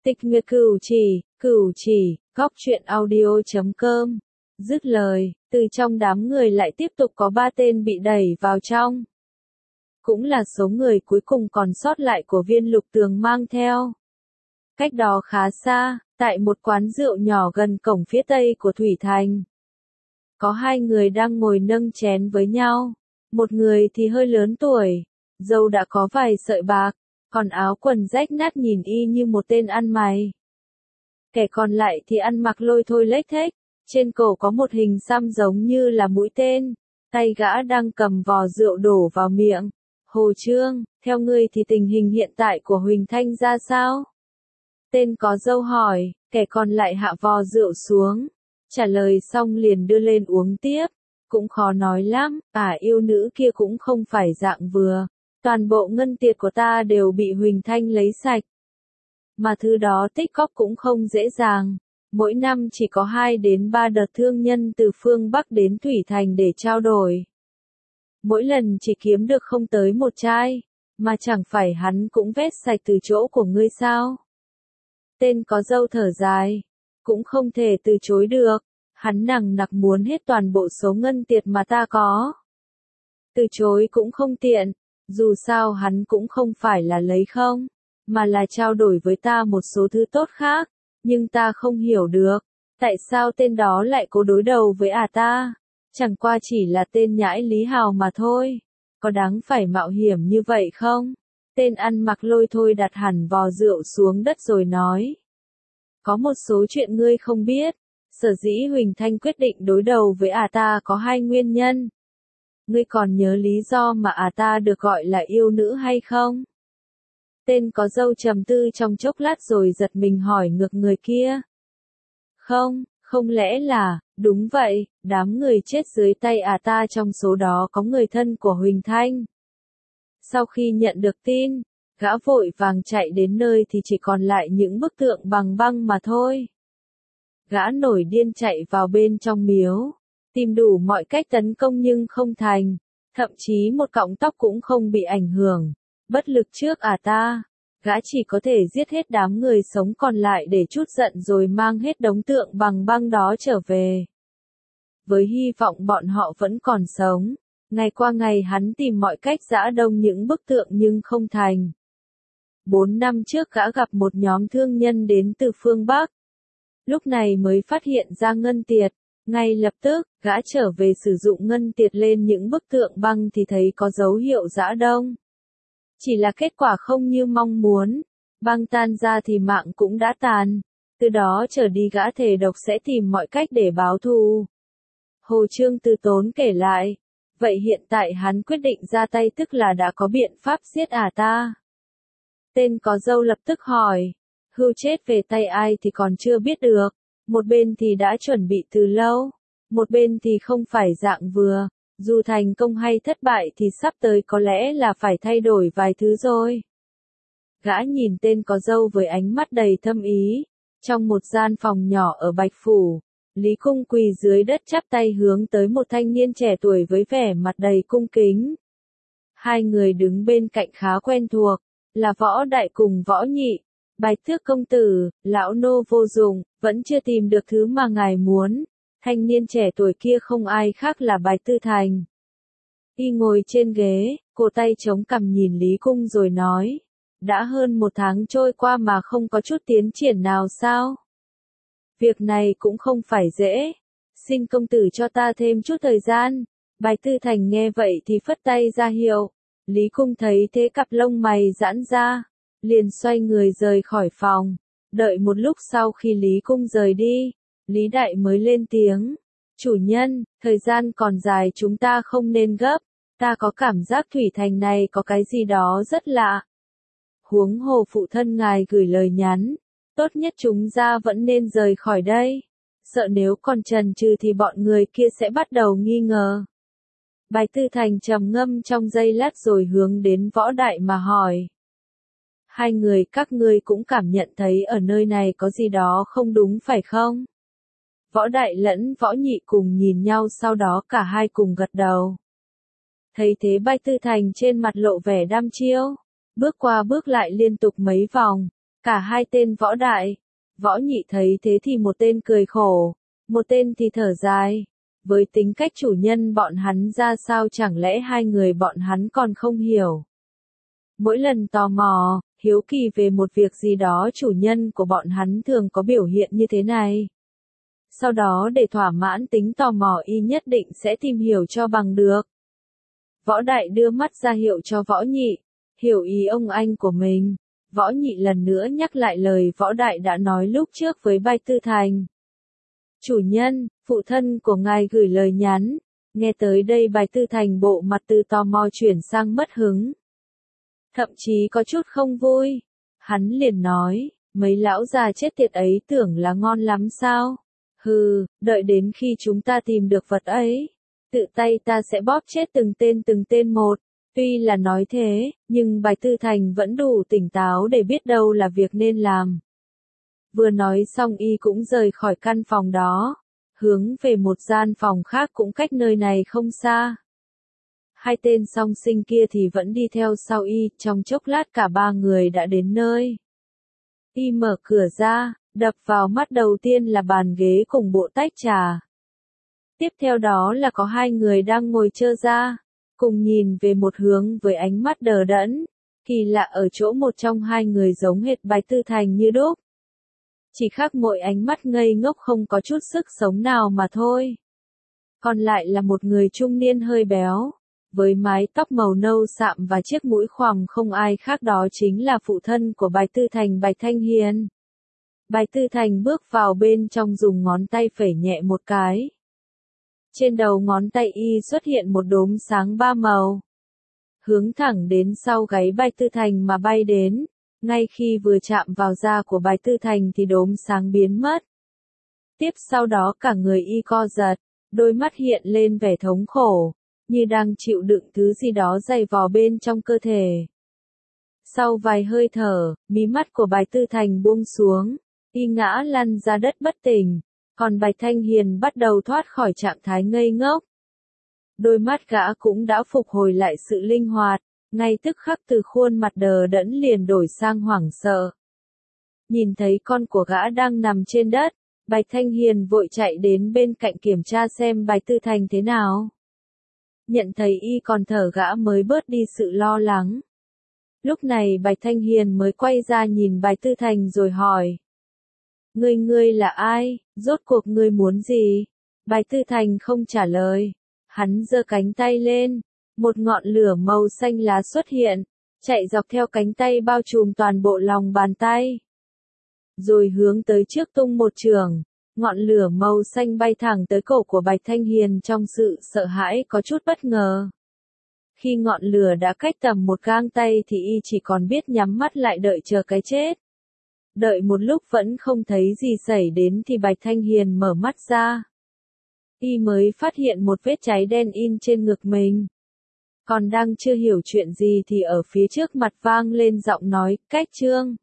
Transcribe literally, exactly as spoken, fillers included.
Tịch Nguyệt Cửu Chỉ, Cửu Chỉ, góc truyện audio chấm com. Dứt lời, từ trong đám người lại tiếp tục có ba tên bị đẩy vào trong. Cũng là số người cuối cùng còn sót lại của Viên Lục Tường mang theo. Cách đó khá xa, tại một quán rượu nhỏ gần cổng phía tây của Thủy Thành. Có hai người đang ngồi nâng chén với nhau. Một người thì hơi lớn tuổi, râu đã có vài sợi bạc, còn áo quần rách nát nhìn y như một tên ăn mày. Kẻ còn lại thì ăn mặc lôi thôi lếch thếch, trên cổ có một hình xăm giống như là mũi tên, tay gã đang cầm vò rượu đổ vào miệng. Hồ Trương, theo ngươi thì tình hình hiện tại của Huỳnh Thanh ra sao? Tên có râu hỏi, kẻ còn lại hạ vò rượu xuống, trả lời xong liền đưa lên uống tiếp. Cũng khó nói lắm, ả yêu nữ kia cũng không phải dạng vừa. Toàn bộ ngân tiệt của ta đều bị Huỳnh Thanh lấy sạch. Mà thứ đó tích góp cũng không dễ dàng. Mỗi năm chỉ có hai đến ba đợt thương nhân từ phương Bắc đến Thủy Thành để trao đổi. Mỗi lần chỉ kiếm được không tới một chai, mà chẳng phải hắn cũng vét sạch từ chỗ của ngươi sao? Tên có râu thở dài, cũng không thể từ chối được. Hắn nằng nặc muốn hết toàn bộ số ngân tiệt mà ta có. Từ chối cũng không tiện, dù sao hắn cũng không phải là lấy không, mà là trao đổi với ta một số thứ tốt khác, nhưng ta không hiểu được, tại sao tên đó lại cố đối đầu với ả ta, chẳng qua chỉ là tên nhãi Lý Hào mà thôi, có đáng phải mạo hiểm như vậy không? Tên ăn mặc lôi thôi đặt hẳn vò rượu xuống đất rồi nói. Có một số chuyện ngươi không biết. Sở dĩ Huỳnh Thanh quyết định đối đầu với ả ta có hai nguyên nhân. Ngươi còn nhớ lý do mà ả ta được gọi là yêu nữ hay không? Tên có râu trầm tư trong chốc lát rồi giật mình hỏi ngược người kia. Không, không lẽ là, đúng vậy, đám người chết dưới tay ả ta trong số đó có người thân của Huỳnh Thanh. Sau khi nhận được tin, gã vội vàng chạy đến nơi thì chỉ còn lại những bức tượng bằng băng mà thôi. Gã nổi điên chạy vào bên trong miếu, tìm đủ mọi cách tấn công nhưng không thành, thậm chí một cọng tóc cũng không bị ảnh hưởng. Bất lực trước ả ta, gã chỉ có thể giết hết đám người sống còn lại để trút giận rồi mang hết đống tượng bằng băng đó trở về. Với hy vọng bọn họ vẫn còn sống, ngày qua ngày hắn tìm mọi cách giã đông những bức tượng nhưng không thành. Bốn năm trước gã gặp một nhóm thương nhân đến từ phương Bắc. Lúc này mới phát hiện ra ngân tiệt, ngay lập tức, gã trở về sử dụng ngân tiệt lên những bức tượng băng thì thấy có dấu hiệu giã đông. Chỉ là kết quả không như mong muốn, băng tan ra thì mạng cũng đã tàn, từ đó trở đi gã thề độc sẽ tìm mọi cách để báo thù. Hồ Trương từ tốn kể lại, vậy hiện tại hắn quyết định ra tay tức là đã có biện pháp giết ả ta. Tên có râu lập tức hỏi. Hưu chết về tay ai thì còn chưa biết được, một bên thì đã chuẩn bị từ lâu, một bên thì không phải dạng vừa, dù thành công hay thất bại thì sắp tới có lẽ là phải thay đổi vài thứ rồi. Gã nhìn tên có râu với ánh mắt đầy thâm ý, trong một gian phòng nhỏ ở Bạch Phủ, Lý Cung quỳ dưới đất chắp tay hướng tới một thanh niên trẻ tuổi với vẻ mặt đầy cung kính. Hai người đứng bên cạnh khá quen thuộc, là Võ Đại cùng Võ Nhị. Bạch Tước công tử, lão nô vô dụng, vẫn chưa tìm được thứ mà ngài muốn. Thanh niên trẻ tuổi kia không ai khác là Bạch Tư Thành. Y ngồi trên ghế, cổ tay chống cằm nhìn Lý Cung rồi nói. Đã hơn một tháng trôi qua mà không có chút tiến triển nào sao? Việc này cũng không phải dễ. Xin công tử cho ta thêm chút thời gian. Bạch Tư Thành nghe vậy thì phất tay ra hiệu. Lý Cung thấy thế cặp lông mày giãn ra. Liền xoay người rời khỏi phòng. Đợi một lúc sau khi Lý Cung rời đi, Lý Đại mới lên tiếng. Chủ nhân, thời gian còn dài chúng ta không nên gấp. Ta có cảm giác Thủy Thành này có cái gì đó rất lạ. Huống hồ phụ thân ngài gửi lời nhắn. Tốt nhất chúng ta vẫn nên rời khỏi đây. Sợ nếu còn chần chừ thì bọn người kia sẽ bắt đầu nghi ngờ. Bạch Tư Thành trầm ngâm trong giây lát rồi hướng đến Võ Đại mà hỏi. Hai người các ngươi cũng cảm nhận thấy ở nơi này có gì đó không đúng phải không? Võ Đại lẫn Võ Nhị cùng nhìn nhau sau đó cả hai cùng gật đầu. Thấy thế Bạch Tư Thành trên mặt lộ vẻ đăm chiêu, bước qua bước lại liên tục mấy vòng, Cả hai tên võ đại, võ nhị thấy thế thì một tên cười khổ, một tên thì thở dài. Với tính cách chủ nhân bọn hắn ra sao chẳng lẽ hai người bọn hắn còn không hiểu. Mỗi lần tò mò, hiếu kỳ về một việc gì đó chủ nhân của bọn hắn thường có biểu hiện như thế này. Sau đó để thỏa mãn tính tò mò y nhất định sẽ tìm hiểu cho bằng được. Võ đại đưa mắt ra hiệu cho võ nhị, hiểu ý ông anh của mình. Võ nhị lần nữa nhắc lại lời võ đại đã nói lúc trước với Bạch Tư Thành. Chủ nhân, phụ thân của ngài gửi lời nhắn. Nghe tới đây Bạch Tư Thành bộ mặt từ tò mò chuyển sang mất hứng. Thậm chí có chút không vui. Hắn liền nói, mấy lão già chết tiệt ấy tưởng là ngon lắm sao? Hừ, đợi đến khi chúng ta tìm được vật ấy, tự tay ta sẽ bóp chết từng tên từng tên một. Tuy là nói thế, nhưng Bạch Tư Thành vẫn đủ tỉnh táo để biết đâu là việc nên làm. Vừa nói xong y cũng rời khỏi căn phòng đó, hướng về một gian phòng khác cũng cách nơi này không xa. Hai tên song sinh kia thì vẫn đi theo sau y, trong chốc lát cả ba người đã đến nơi. Y mở cửa ra, đập vào mắt đầu tiên là bàn ghế cùng bộ tách trà. Tiếp theo đó là có hai người đang ngồi chơ ra, cùng nhìn về một hướng với ánh mắt đờ đẫn. Kỳ lạ ở chỗ một trong hai người giống hệt Bạch Tư Thành như đúc. Chỉ khác mỗi ánh mắt ngây ngốc không có chút sức sống nào mà thôi. Còn lại là một người trung niên hơi béo, với mái tóc màu nâu sạm và chiếc mũi khoằm, không ai khác đó chính là phụ thân của Bạch Tư Thành, Bạch Thanh Hiền. Bạch Tư Thành bước vào bên trong dùng ngón tay phẩy nhẹ một cái. Trên đầu ngón tay y xuất hiện một đốm sáng ba màu. Hướng thẳng đến sau gáy Bạch Tư Thành mà bay đến. Ngay khi vừa chạm vào da của Bạch Tư Thành thì đốm sáng biến mất. Tiếp sau đó cả người y co giật, đôi mắt hiện lên vẻ thống khổ, như đang chịu đựng thứ gì đó dày vò bên trong cơ thể. Sau vài hơi thở, mí mắt của Bạch Tư Thành buông xuống, y ngã lăn ra đất bất tỉnh, còn Bạch Thanh Hiền bắt đầu thoát khỏi trạng thái ngây ngốc. Đôi mắt gã cũng đã phục hồi lại sự linh hoạt, ngay tức khắc từ khuôn mặt đờ đẫn liền đổi sang hoảng sợ. Nhìn thấy con của gã đang nằm trên đất, Bạch Thanh Hiền vội chạy đến bên cạnh kiểm tra xem Bạch Tư Thành thế nào. Nhận thấy y còn thở gã mới bớt đi sự lo lắng. Lúc này Bạch Thanh Hiền mới quay ra nhìn Bạch Tư Thành rồi hỏi. Ngươi ngươi là ai, rốt cuộc ngươi muốn gì? Bạch Tư Thành không trả lời. Hắn giơ cánh tay lên, một ngọn lửa màu xanh lá xuất hiện, chạy dọc theo cánh tay bao trùm toàn bộ lòng bàn tay. Rồi hướng tới trước tung một chưởng, ngọn lửa màu xanh bay thẳng tới cổ của Bạch Thanh Hiền trong sự sợ hãi có chút bất ngờ. Khi ngọn lửa đã cách tầm một gang tay thì y chỉ còn biết nhắm mắt lại đợi chờ cái chết. Đợi một lúc vẫn không thấy gì xảy đến thì Bạch Thanh Hiền mở mắt ra. Y mới phát hiện một vết cháy đen in trên ngực mình. Còn đang chưa hiểu chuyện gì thì ở phía trước mặt vang lên giọng nói, Cách Trương.